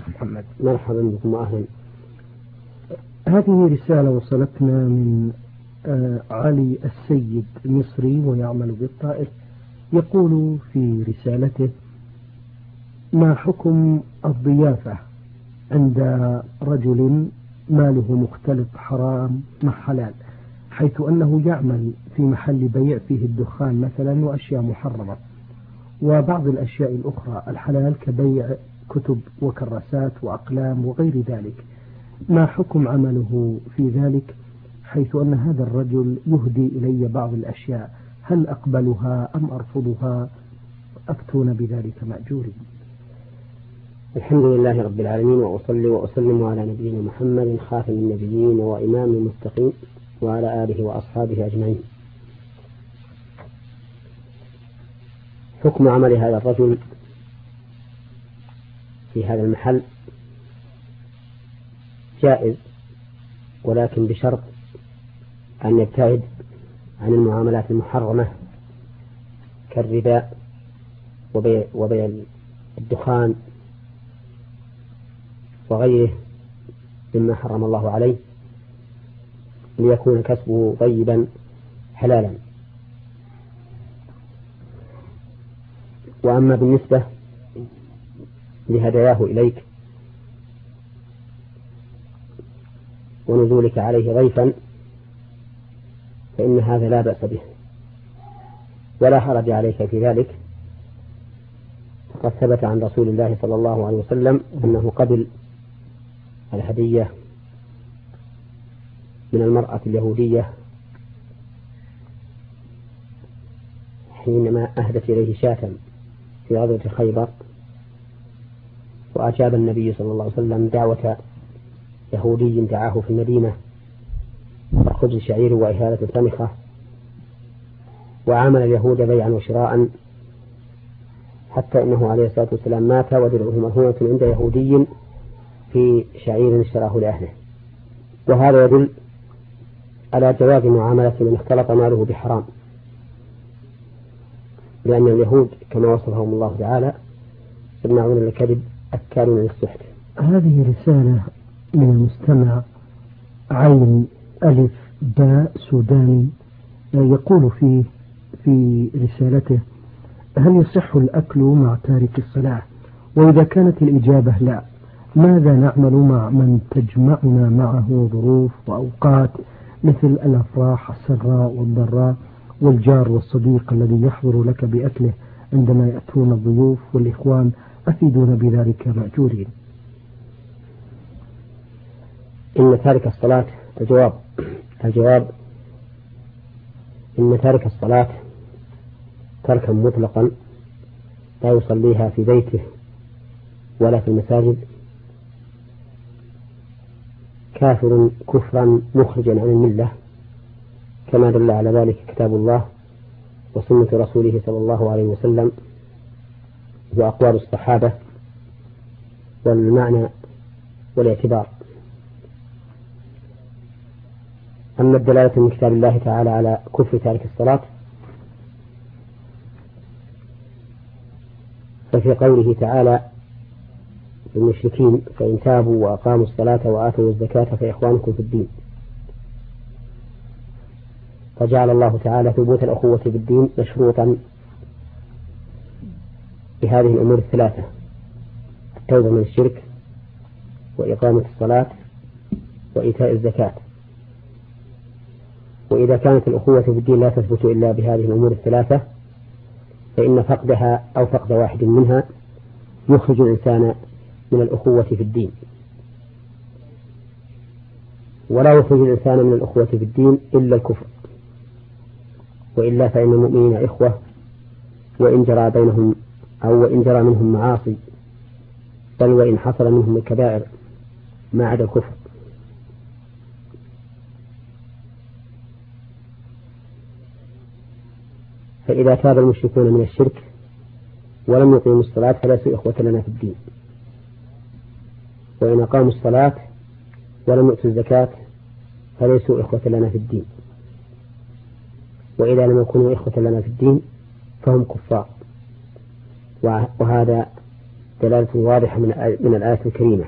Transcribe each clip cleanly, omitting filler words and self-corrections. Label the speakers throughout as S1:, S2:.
S1: شيخ محمد.
S2: مرحبا بكم وأهلا.
S1: هذه رسالة وصلتنا من علي السيد مصري ويعمل بالطائف. يقول في رسالته: ما حكم الضيافة عند رجل ماله مختلط حرام مع حلال، حيث أنه يعمل في محل بيع فيه الدخان مثلا وأشياء محرمة، وبعض الأشياء الأخرى الحلال كبيع كتب وكراسات وأقلام وغير ذلك؟ ما حكم عمله في ذلك، حيث أن هذا الرجل يهدي إلي بعض الأشياء؟ هل أقبلها أم أرفضها؟ أفتون بذلك مأجورين.
S2: الحمد لله رب العالمين، وأصلي وأسلم على نبينا محمد خاتم النبيين وإمام المتقين وعلى آله وأصحابه أجمعين. حكم عمل هذا الرجل في هذا المحل جائز، ولكن بشرط أن يبتعد عن المعاملات المحرمة كالربا وبيع الدخان وغيره مما حرم الله عليه، ليكون كسبه طيبا حلالا. وأما بالنسبة لهداياه إليك ونزولك عليه ضيفا فإن هذا لا بأس به ولا حرج عليك في ذلك. قد ثبت عن رسول الله صلى الله عليه وسلم أنه قبل الهدية من المرأة اليهودية حينما أهدت إليه شاة في غزوة خيبر، وأجاب النبي صلى الله عليه وسلم دعوة يهودي دعاه في المدينة خبز شعير وإهالة سمخة، وعامل اليهود بيعا وشراء حتى إنه عليه الصلاة والسلام مات ودرعه مرهونة عند يهودي في شعير اشتراه لأهله. وهذا يدل على جواز معاملة من اختلط ماله بحرام، لأن اليهود كما وصفهم الله تعالى سماعون للكذب أكالون للسحت.
S1: هذه رسالة من المستمع عين ألف باء سوداني، يقول في رسالته: هل يصح الأكل مع تارك الصلاة؟ وإذا كانت الإجابة لا، ماذا نعمل مع من تجمعنا معه ظروف وأوقات مثل الأفراح السراء والضراء، والجار والصديق الذي يحضر لك بأكله عندما يأتون الضيوف والإخوان؟ أفيدون بذلك مأجورين.
S2: إن تارك الصلاة الجواب إن تارك الصلاة تركا مطلقا لا يصليها في بيته ولا في المساجد كافر كفرا مخرجا عن الملة، كما دل على ذلك كتاب الله وسنة رسوله صلى الله عليه وسلم وأقوال الصحابة والمعنى والاعتبار. أما الدلالة من كتاب الله تعالى على كفر تارك الصلاة ففي قوله تعالى للمشركين: فإن تابوا وأقاموا الصلاة وآتوا الزكاة فإخوانكم في الدين. فجعل الله تعالى ثبوت الأخوة في الدين مشروطا بهذه الأمور الثلاثة: التوبة من الشرك وإقامة الصلاة وإيتاء الزكاة. وإذا كانت الأخوة في الدين لا تثبت إلا بهذه الأمور الثلاثة فإن فقدها أو فقد واحد منها يخرج الإنسان من الأخوة في الدين، ولا يخرج الإنسان من الأخوة في الدين إلا الكفر، وإلا فإن المؤمنين إخوة وإن جرى بينهم أو وإن جرى منهم معاصي، بل وإن حصل منهم الكبائر ما عدا الكفر. فإذا تاب المشركون من الشرك ولم يقيموا الصلاة فليسوا إخوة لنا في الدين، وإن أقاموا الصلاة ولم يؤتوا الزكاة فليسوا إخوة لنا في الدين، وإذا لم يكونوا إخوة لنا في الدين فهم كفار. وهذا دلالة واضحة من الآية الكريمة،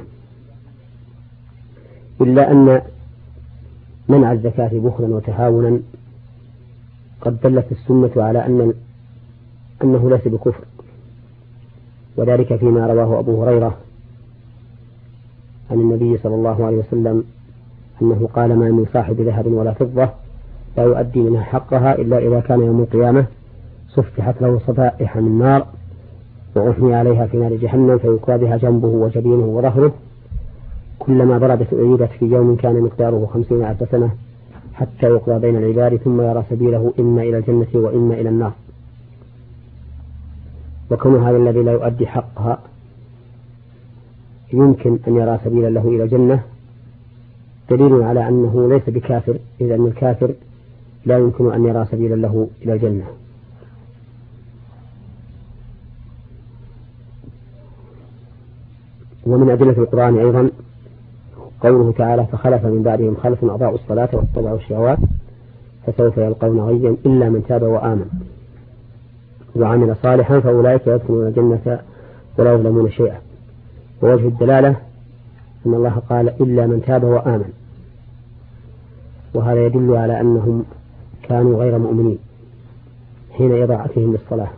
S2: إلا أن منع الزكاة بخلا وتهاونا قد دلت السنة على أنه ليس بكفر، وذلك فيما رواه أبو هريرة عن النبي صلى الله عليه وسلم أنه قال: ما من صاحب ذهب ولا فضة لا يؤدي منها حقها إلا إذا كان يوم القيامة صفحت له صفائح من نار وأحمي عليها في نار جهنم فيكوى بها جنبه وجبينه وظهره كلما ضربت أعيدت في يوم كان مقداره 50,000 سنة حتى يقضى بين العباد ثم يرى سبيله إما إلى الجنة وإما إلى النار. وكون هذا الذي لا يؤدي حقها يمكن أن يرى سبيلا له إلى الجنة دليل على أنه ليس بكافر، إذ أن الكافر لا يمكن أن يرى سبيلا له إلى الجنة. ومن أدلة القرآن أيضا قوله تعالى: فخلف من بعدهم خلف أضاعوا الصلاة واتبعوا الشهوات فسوف يلقون غيا إلا من تاب وآمن وعمل صالحا فأولئك يدخلون الجنة ولا يظلمون شيئا. ووجه الدلالة أن الله قال: إلا من تاب وآمن، وهذا يدل على أنهم كانوا غير مؤمنين حين إضاعتهم للصلاة.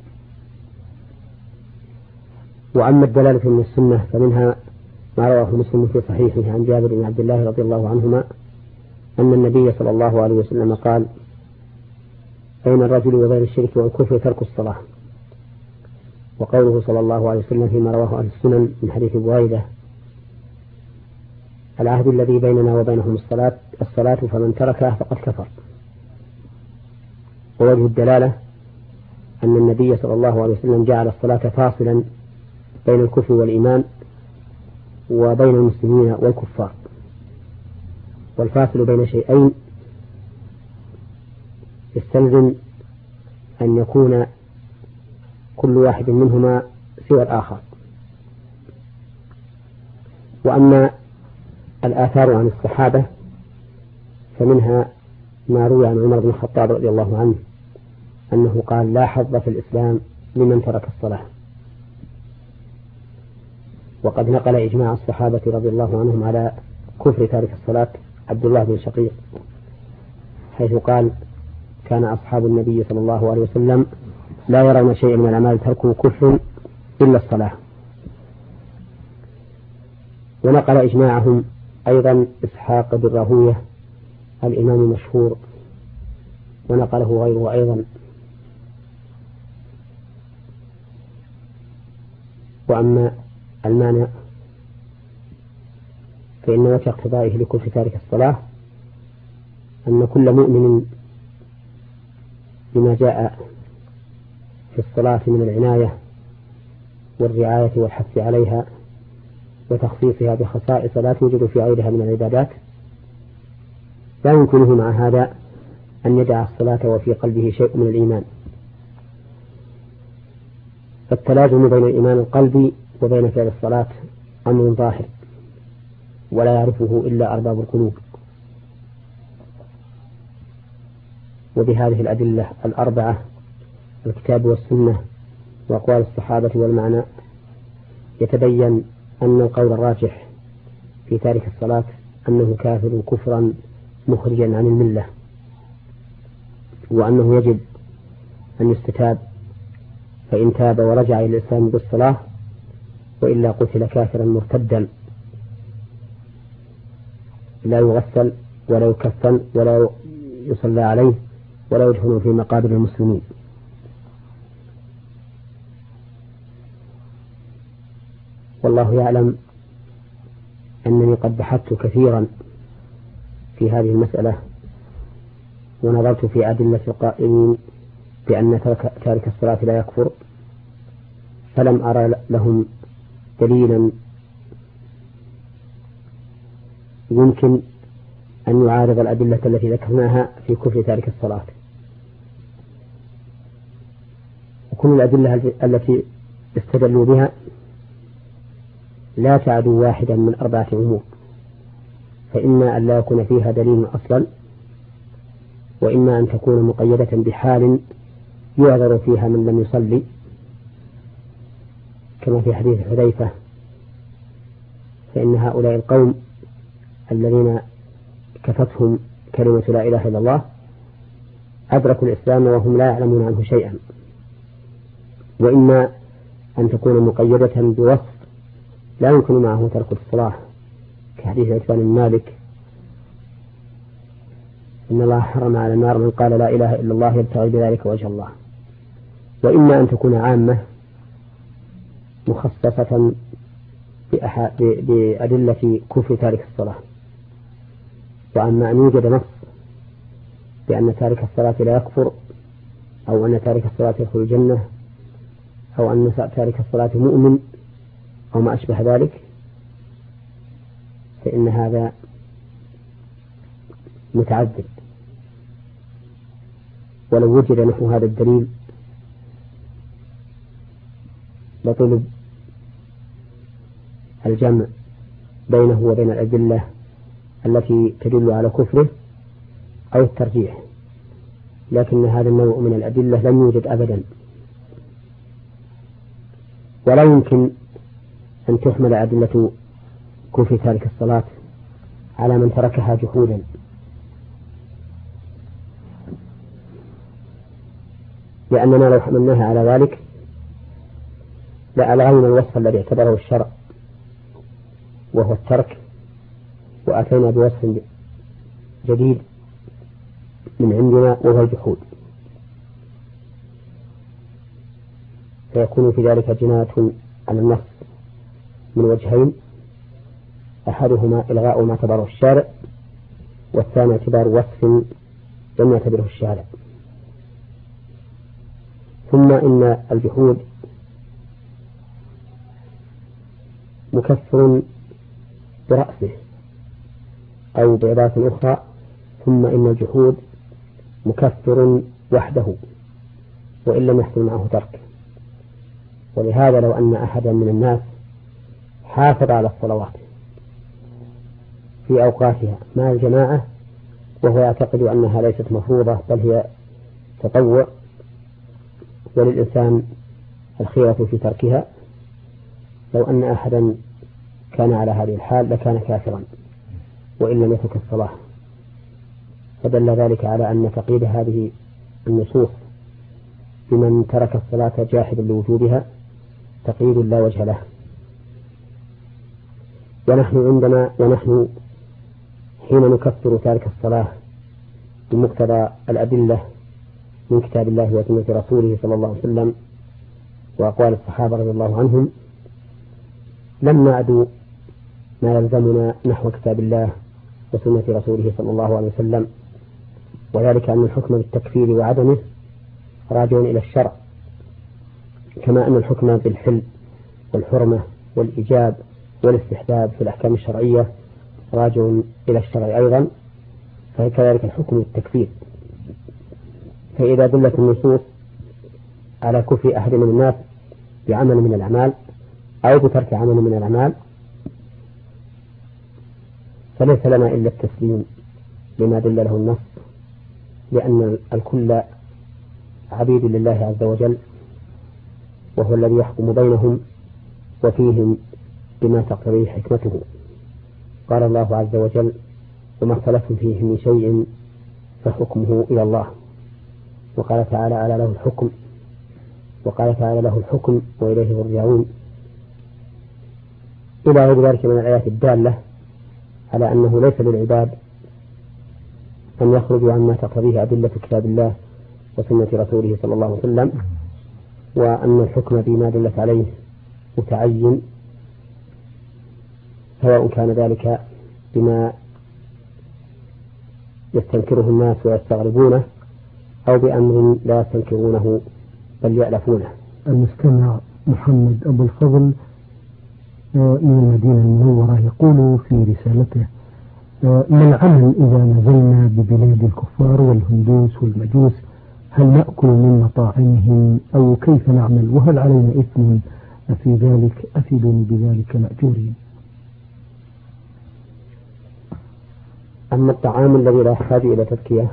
S2: وأما الدلالة من السنة فمنها ما رواه مسلم في صحيحه عن جابر بن عبد الله رضي الله عنهما أن النبي صلى الله عليه وسلم قال: بين الرجل وبين الشرك والكفر ترك الصلاة. وقوله صلى الله عليه وسلم فيما رواه أهل السنن من حديث بريدة: العهد الذي بيننا وبينهم الصلاة فمن تركها فقد كفر. ووجه الدلالة أن النبي صلى الله عليه وسلم جعل الصلاة فاصلا بين الكفر والإيمان وبين المسلمين والكفار، والفاصل بين شيئين يستلزم أن يكون كل واحد منهما سوى الآخر. وأما الآثار عن الصحابة فمنها ما روي عن عمر بن الخطاب رضي الله عنه أنه قال: لا حظ في الإسلام لمن ترك الصلاة. وقد نقل إجماع الصحابة رضي الله عنهم على كفر تارك الصلاة عبد الله بن شقيق، حيث قال: كان أصحاب النبي صلى الله عليه وسلم لا يرون شيئا من الأعمال تركه كفر إلا الصلاة. ونقل إجماعهم أيضا إسحاق بن راهوية الإمام المشهور، ونقله غيره أيضا. وأما المانع فإن وجه اقتضائه لكفر تارك الصلاة أن كل مؤمن بما جاء في الصلاة من العناية والرعاية والحث عليها وتخصيصها بخصائص لا توجد في غيرها من العبادات لا يمكنه مع هذا أن يدع الصلاة وفي قلبه شيء من الإيمان. فالتلازم بين الإيمان القلبي وبين فعل الصلاة أمر ظاهر ولا يعرفه إلا أرباب القلوب. وبهذه الأدلة الأربعة الكتاب والسنة وأقوال الصحابة والمعنى يتبين أن القول الراجح في تارك الصلاة أنه كافر كفرا مخرجا عن الملة، وأنه يجب أن يستتاب، فإن تاب ورجع إلى الإسلام بالصلاة وإلا قتل كافرا مرتدا لا يغسل ولا يكفن ولا يصلى عليه ولا يدفن في مقابر المسلمين. والله يعلم أنني قد بحثت كثيرا في هذه المسألة ونظرت في أدلة القائلين بأن تارك الصلاة لا يكفر، فلم أرى لهم دليلا يمكن أن يعارض الأدلة التي ذكرناها في كفر تارك الصلاة. وكل الأدلة التي استدلوا بها لا تعدو واحدا من 4 أمور، فإما أن لا يكون فيها دليل أصلا، وإما أن تكون مقيدة بحال يعذر فيها من لم يصلي كما في حديث حذيفة، فإن هؤلاء القوم الذين كفتهم كلمة لا إله إلا الله أدركوا الإسلام وهم لا يعلمون عنه شيئا، وإما أن تكون مقيدة بوصف لا يمكن معه ترك الصلاة كحديث عتبان بن مالك إن الله حرم على النار من قال لا إله إلا الله يبتغي بذلك وجه الله، وإما أن تكون عامة مخصصة بأدلة كفر تارك الصلاة. وأما أن يوجد نص بأن تارك الصلاة لا يكفر، أو أن تارك الصلاة يدخل الجنة، أو أن تارك الصلاة مؤمن، أو ما أشبه ذلك، فإن هذا متعدد. ولو وجد نحو هذا الدليل لطلب الجمع بينه وبين الأدلة التي تدل على كفره أو الترجيح، لكن هذا النوع من الأدلة لم يوجد أبدا، ولا يمكن أن تحمل أدلة كفر تارك الصلاة على من تركها جحودا، لأننا لو حملناها على ذلك لألغينا الوصف الذي اعتبره الشرع وهو الترك، وأتينا بوصف جديد من عندنا وهو الجحود، فيكون في ذلك جناية على النص من وجهين: أحدهما إلغاء ما اعتبره الشارع، والثاني اعتبار وصف لم يعتبره الشارع. ثم إن الجحود مكفر برأسه، أو بعبارة أخرى ثم إن الجحود مكفر وحده وإن لم يحصل معه ترك. ولهذا لو أن أحدا من الناس حافظ على الصلوات في أوقاتها مع الجماعة وهو يعتقد أنها ليست مفروضة بل هي تطوع وللإنسان الخيرة في تركها، لو أن أحدا كان على هذه الحال لكان كافرا وإن لم يترك الصلاة. فدل ذلك على أن تقييد هذه النصوص بمن ترك الصلاة جاحدا لوجوبها تقييد لا وجه له. ونحن حين نكفر تارك الصلاة بمقتضى الأدلة من كتاب الله وسنة رسوله صلى الله عليه وسلم وأقوال الصحابة رضي الله عنهم، لم نعد ما يلزمنا نحو كتاب الله وسنة رسوله صلى الله عليه وسلم، وذلك أن الحكم بالتكفير وعدمه راجع إلى الشرع، كما أن الحكم بالحل والحرمة والإيجاب والاستحباب في الأحكام الشرعية راجع إلى الشرع أيضا، فكذلك الحكم بالتكفير. فإذا دلت النصوص على كفر أحد من الناس بعمل من الأعمال أو بترك عمل من الأعمال فليس لنا إلا التسليم لما دل له النص، لأن الكل عبيد لله عز وجل، وهو الذي يحكم بينهم وفيهم بما تقتضيه حكمته. قال الله عز وجل: وما اختلفتم فيه من شيء فحكمه إلى الله. وقال تعالى: ألا له الحكم، وقال تعالى: له الحكم وإليه يرجعون، إلى غير ذلك من الآيات الدالة على أنه ليس للعباد أن يخرجوا عما تقتضيه أدلة كتاب الله وسنة رسوله صلى الله عليه وسلم، وأن الحكم بما دلت عليه متعين، سواء كان ذلك بما يستنكره الناس ويستغربونه أو بأمر لا يستنكرونه بل يألفونه.
S1: المستمع محمد أبو الفضل من المدينة المنورة يقول في رسالته: ما العمل إذا نزلنا ببلاد الكفار والهندوس والمجوس؟ هل نأكل من مطاعمهم أو كيف نعمل؟ وهل علينا إثم في ذلك؟ أفيدوني بذلك مأجورين.
S2: أما الطعام الذي لا يحتاج إلى تذكية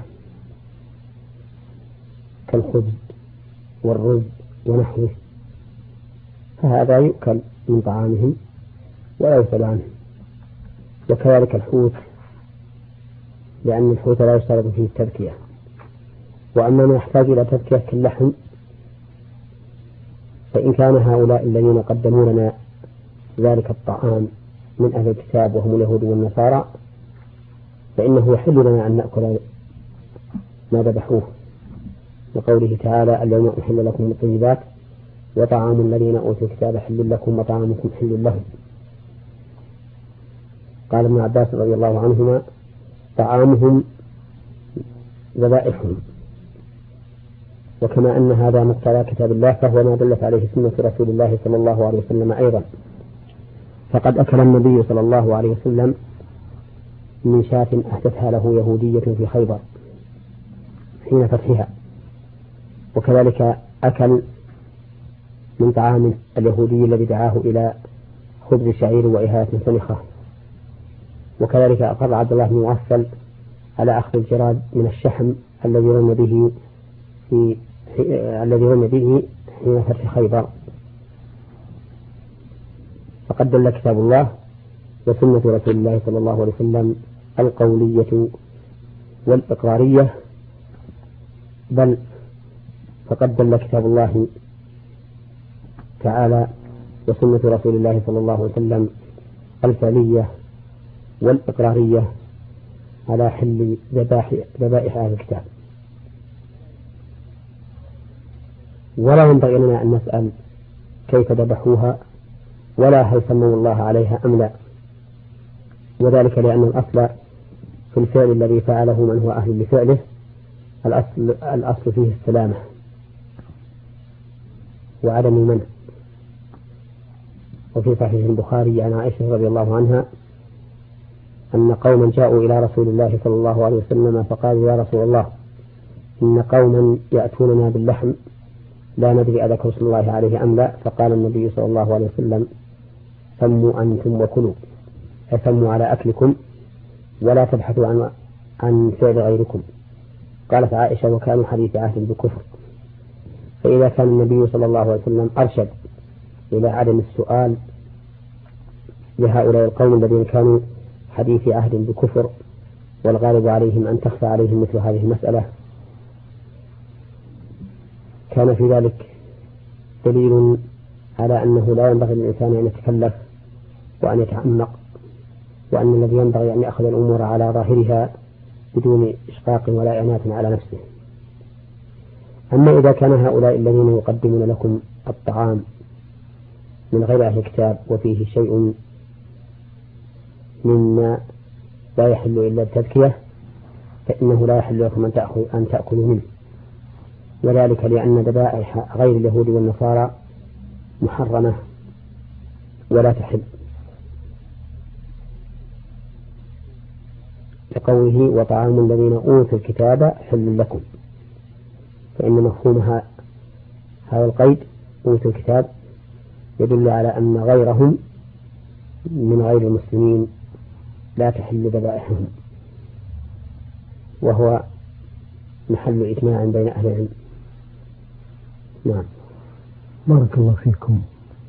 S2: كالخبز والرز ونحوه فهذا يؤكل من طعامهم ولا يسأل عنه. وكذلك الحوت، لأن الحوت لا يشترط فيه التذكية. وأما ما يحتاج إلى تذكية كاللحم فإن كان هؤلاء الذين قدموا لنا ذلك الطعام من أهل الكتاب وهم اليهود والنصارى فإنه يحل لنا أن نأكل ما ذبحوه، لقوله تعالى: اليوم أحل لكم الطيبات وطعام الذين أوتوا الكتاب حل لكم وطعامكم حل لهم. قال ابن عباس رضي الله عنهما: طعامهم ذبائحهم. وكما أن هذا مقتضى كتاب الله فهو ما دلت عليه سنة رسول الله صلى الله عليه وسلم أيضا. فقد أكل النبي صلى الله عليه وسلم من شاة أهدتها له يهودية في خيبر حين فتحها، وكذلك أكل من طعام اليهودي الذي دعاه إلى خبز شعير وإهالة سنخة. وكذلك أقر عبد الله بن مغفل على أخذ الجراد من الشحم الذي رمي به حين فتح خيبر. فقد دل كتاب الله وسنة رسول الله صلى الله عليه وسلم القولية والإقرارية، بل فقد دل كتاب الله تعالى وسنة رسول الله صلى الله عليه وسلم الفعلية والإقرارية على حل ذبائح أهل الكتاب. ولا ينبغي لنا أن نسأل كيف ذبحوها ولا هل سموا الله عليها أم لا، وذلك لأن الأصل في الفعل الذي فعله من هو أهل لفعله الأصل فيه السلامة وعدم المنع. وفي صحيح البخاري عن عائشة رضي الله عنها أن قوما جاءوا إلى رسول الله صلى الله عليه وسلم فقالوا: يا رسول الله، إن قوما يأتوننا باللحم لا ندري أذكر اسم الله عليه أم لا. فقال النبي صلى الله عليه وسلم: سموا أنتم وكلوا، فسموا على أكلكم ولا تبحثوا عن فعل غيركم. قالت عائشة: وكانوا حديث عهد بكفر. فإذا كان النبي صلى الله عليه وسلم أرشد إلى عدم السؤال لهؤلاء القوم الذين كانوا حديث عهد بكفر والغالب عليهم أن تخفى عليهم مثل هذه المسألة، كان في ذلك دليل على أنه لا ينبغي للإنسان أن يتكلف وأن يتعمق، وأن الذي ينبغي أن يأخذ الأمور على ظاهرها بدون إشقاق ولا إعنات على نفسه. أما إذا كان هؤلاء الذين يقدمون لكم الطعام من غير أهل الكتاب وفيه شيء مما لا يحل إلا التذكية فإنه لا يحل لكم أن تأكلوا منه، وذلك لأن ذبائح غير اليهود والنصارى محرمة ولا تحل، لقوله: وطعام الذين أوتوا الكتاب حل لكم. فإن مفهوم هذا القيد أوتوا الكتاب يدل على أن غيرهم من غير المسلمين لا تحل ذبائحهم، وهو محل إجماع بين أهل العلم. نعم.
S1: بارك الله فيكم.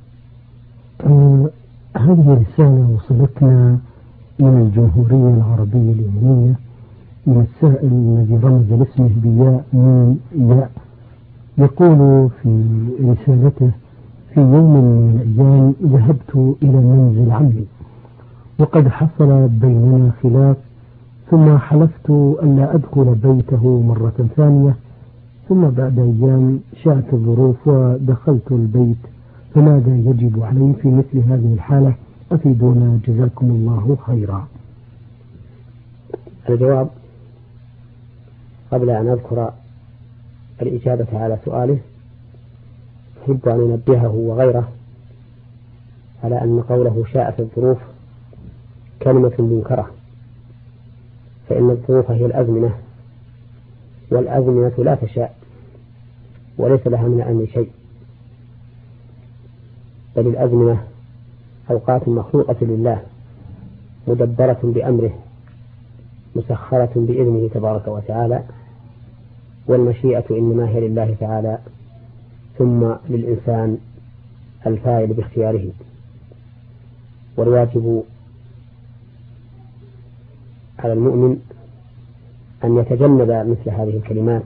S1: هذه رسالة وصلتنا من الجمهورية العربية اليمنية من السائل الذي رمز لاسمه بياء من ياء، يقول في رسالته: في يوم من الأيام ذهبت إلى منزل عمي وقد حصل بيننا خلاف، ثم حلفت ألا أدخل بيته مرة ثانية، ثم بعد أيام شاءت الظروف ودخلت البيت، فماذا يجب علي في مثل هذه الحالة؟ أفيدونا جزاكم الله خيرا.
S2: الجواب قبل أن أذكر الإجابة على سؤاله أحب أن أنبهه وغيره على أن قوله شاءت الظروف كلمة منكرة، فإن الظروف هي الأزمنة، والأزمنة لا تشاء وليس لها من الأمر شيء، بل الأزمنة أوقات مخلوقة لله مدبرة بأمره مسخرة بإذنه تبارك وتعالى، والمشيئة إنما هي لله تعالى ثم للإنسان الفاعل باختياره. والواجب على المؤمن أن يتجنب مثل هذه الكلمات،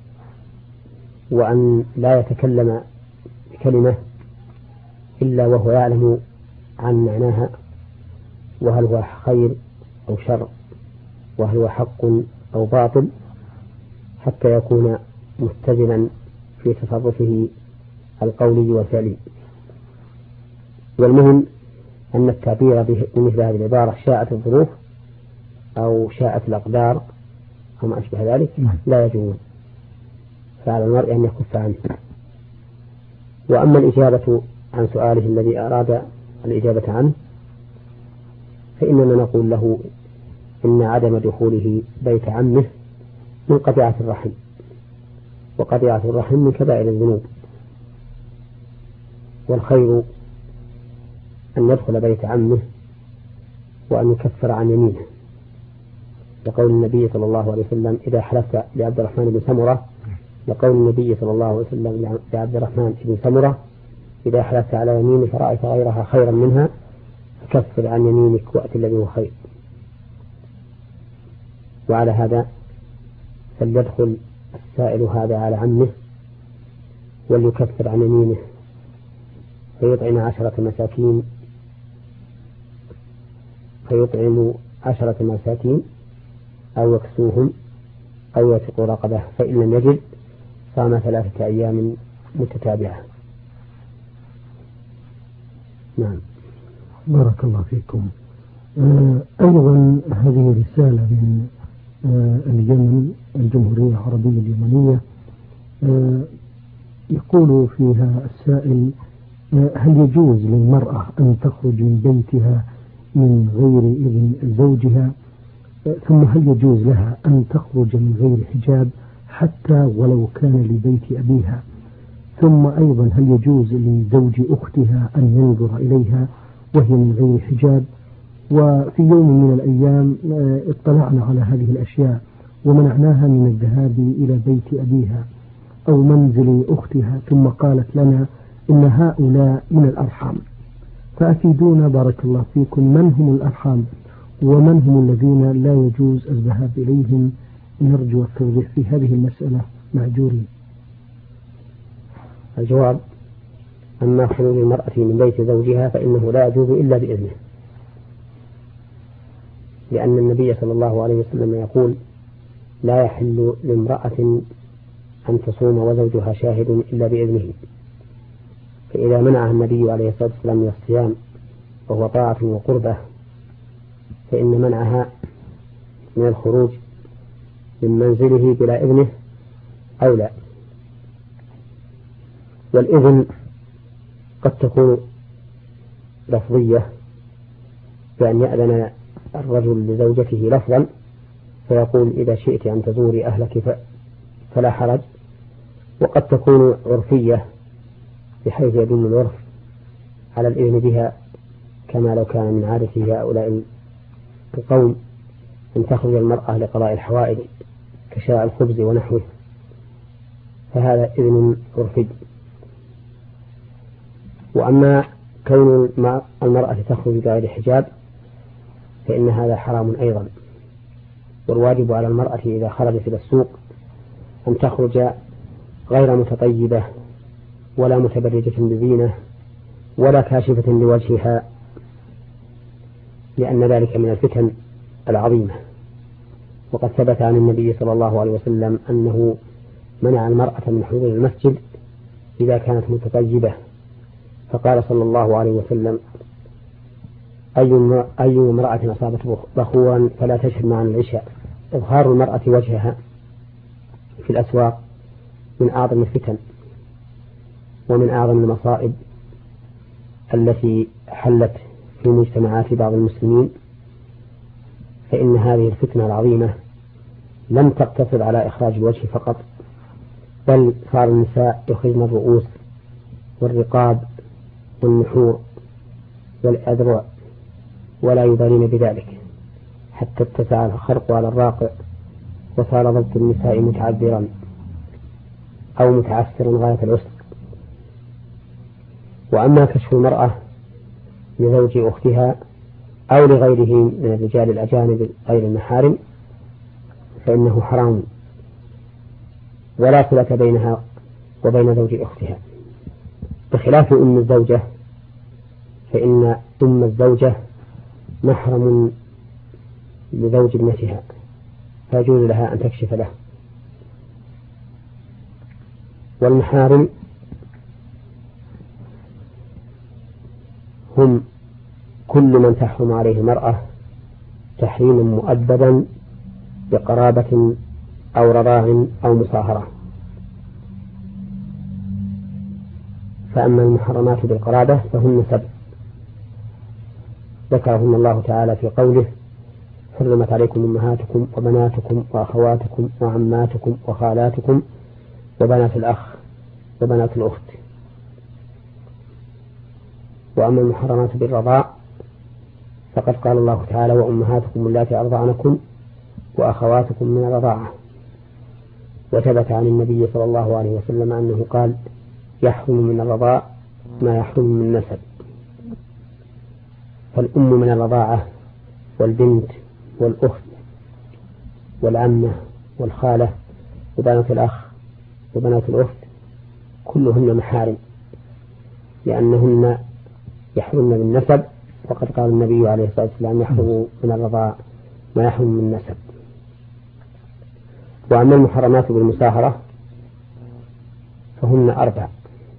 S2: وأن لا يتكلم بكلمة إلا وهو يعلم عن معناها، وهل هو خير أو شر، وهل هو حق أو باطل، حتى يكون متزنا في تصرفه القولي والفعلي. والمهم أن التعبير بمثل هذه العبارة شاءت الظروف أو شاءت الأقدار أو ما أشبه ذلك لا يجوز، فعلى المرء أن يكف عنه. وأما الإجابة عن سؤاله الذي أراد الإجابة عنه، فإننا نقول له إن عدم دخوله بيت عمه من قطيعة الرحم، وقطيعة الرحم من كبائر الذنوب، والخير أن يدخل بيت عمه وأن يكفر عن يمينه، لقول النبي صلى الله عليه وسلم إذا حلفت لعبد الرحمن بن سمرة، لقول النبي صلى الله عليه وسلم لعبد الرحمن بن سمرة إذا حلفت على يمينك فرأيت غيرها خيرا منها فكفر عن يمينك وأت الذي هو خير. وعلى هذا فليدخل السائل هذا على عمه وليكفر عن يمينه فيطعم 10 مساكين أو يكسوهم أو يتقوا رقبة، فإن لم يجد صام 3 أيام متتابعة. نعم.
S1: بارك الله فيكم. أيضا هذه رسالة من اليمن، الجمهورية العربية اليمنية، يقول فيها السائل: هل يجوز للمرأة أن تخرج من بيتها من غير إذن زوجها؟ ثم هل يجوز لها أن تخرج من غير حجاب حتى ولو كان لبيت أبيها؟ ثم أيضا هل يجوز لزوج أختها أن ينظر إليها وهي من غير حجاب؟ وفي يوم من الأيام اطلعنا على هذه الأشياء ومنعناها من الذهاب إلى بيت أبيها أو منزل أختها، ثم قالت لنا إن هؤلاء من الأرحام، فأفيدونا بارك الله فيكم من هم الأرحام ومن هم الذين لا يجوز الذهاب إليهم؟ نرجو التوضيح في هذه المسألة مأجورين.
S2: الجواب: أما خروج المرأة من بيت زوجها فإنه لا يجوز إلا بإذنه، لأن النبي صلى الله عليه وسلم يقول: لا يحل لامرأة أن تصوم وزوجها شاهد إلا بإذنه. فإذا منعها النبي عليه الصلاة والسلام من الصيام وهو طاعة وقربة، فإن منعها من الخروج من منزله بلا إذنه أولى. والإذن قد تكون لفظية، بأن يأذن الرجل لزوجته لفظا فيقول: إذا شئت أن تزوري أهلك فلا حرج. وقد تكون عرفية، بحيث يدل العرف على الإذن بها، كما لو كان من عادة هؤلاء القوم أن تخرج المرأة لقضاء الحوائج كشراء الخبز ونحوه، فهذا إذن عرفي. وأما كون المرأة تخرج بغير حجاب فإن هذا حرام أيضا. والواجب على المرأة إذا خرجت إلى السوق أن تخرج غير متطيبة ولا متبرجة بزينة ولا كاشفة لوجهها، لأن ذلك من الفتن العظيمة. وقد ثبت عن النبي صلى الله عليه وسلم أنه منع المرأة من حضور المسجد إذا كانت متطيبة، فقال صلى الله عليه وسلم: أي امرأة أصابت بخورا فلا تشهد معنا العشاء. إظهار المرأة وجهها في الأسواق من أعظم الفتن ومن أعظم المصائب التي حلت في مجتمعات بعض المسلمين، فإن هذه الفتنة العظيمة لم تقتصر على إخراج الوجه فقط، بل صار النساء يخرجن الرؤوس والرقاب والنحور والأذرع ولا يبالين بذلك، حتى اتسع الخرق على الراقع، وصار ضبط النساء متعذرا أو متعسرا غاية العسر. وأما كشف المرأة لزوج أختها أو لغيره من الرجال الأجانب غير المحارم فإنه حرام، ولا صلة بينها وبين زوج أختها، بخلاف أم الزوجة، فإن أم الزوجة محرم لزوج ابنتها فيجوز لها أن تكشف له. والمحارم هم كل من تحرم عليه المرأة تحريما مؤبدا بقرابة أو رضاع أو مصاهرة. فأما المحرمات بالقرابة فهن 7 ذكرهن الله تعالى في قوله: حرمت عليكم أمهاتكم وبناتكم وأخواتكم وعماتكم وخالاتكم وبنات الأخ وبنات الأخت. وأما المحرمات بالرضاع فقد قال الله تعالى: وأمهاتكم اللاتي أرضعنكم وأخواتكم من الرضاعة. وثبت عن النبي صلى الله عليه وسلم أنه قال: يحرم من الرضاع ما يحرم من النسب. فالأم من الرضاعة والبنت والأخت والعمة والخالة وبنات الأخ وبنات الأخت كلهن محارم، لأنهن يحرمن بالنسب، وقد قال النبي عليه الصلاة والسلام: يحرم من الرضاع ما يحرم من النسب. وأما المحرمات بالمساهرة فهن 4: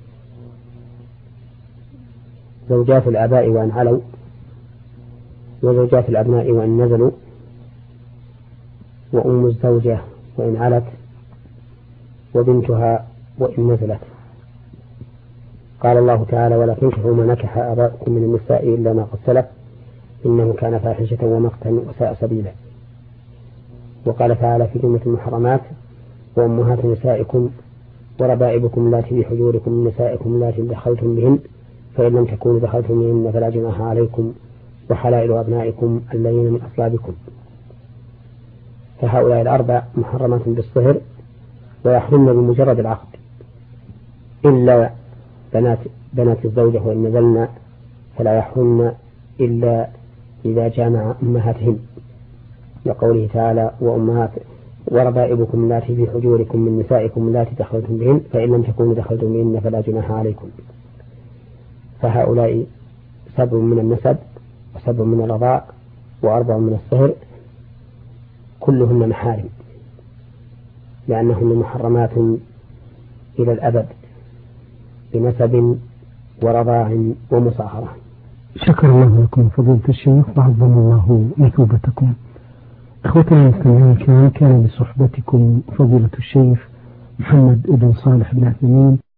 S2: زوجات الآباء وإن علوا، وزوجات الأبناء وإن نزلوا، وأم الزوجة وإن علت، وبنتها وإن نزلت. قال الله تعالى: ولا تنكحوا ما نكح آباؤكم من النساء إلا ما قد سلف إنه كان فاحشة ومقتا وساء سبيلا. وقال تعالى في جملة المحرمات: وأمهات نسائكم وربائبكم اللاتي في حجوركم من نسائكم اللاتي دخلتم بهن فإن لم تكونوا دخلتم بهن فلا جناح عليكم وحلائل أبنائكم الذين من أصلابكم. فهؤلاء 4 محرمات بالصهر ويحرمن بمجرد العقد، إلا بنات الزوجة وإن نزلن فلا يحرمن إلا إذا جامع أمهاتهن، لقوله تعالى: وأمهات وربائبكم اللاتي في حجوركم من نسائكم اللاتي دخلتم بهن فإن لم تكونوا دخلتم بهن فلا جناح عليكم. فهؤلاء 7 من النسب و7 من الرضاع و4 من الصهر، كلهن محارم لأنهن محرمات إلى الأبد بنسب ورضاع ومصاهرة.
S1: شكر الله لكم فضيلة الشيخ وعظم الله مثوبتكم. أخوتنا المستمعين الكرام، كان بصحبتكم فضيلة الشيخ محمد بن صالح بن عثيمين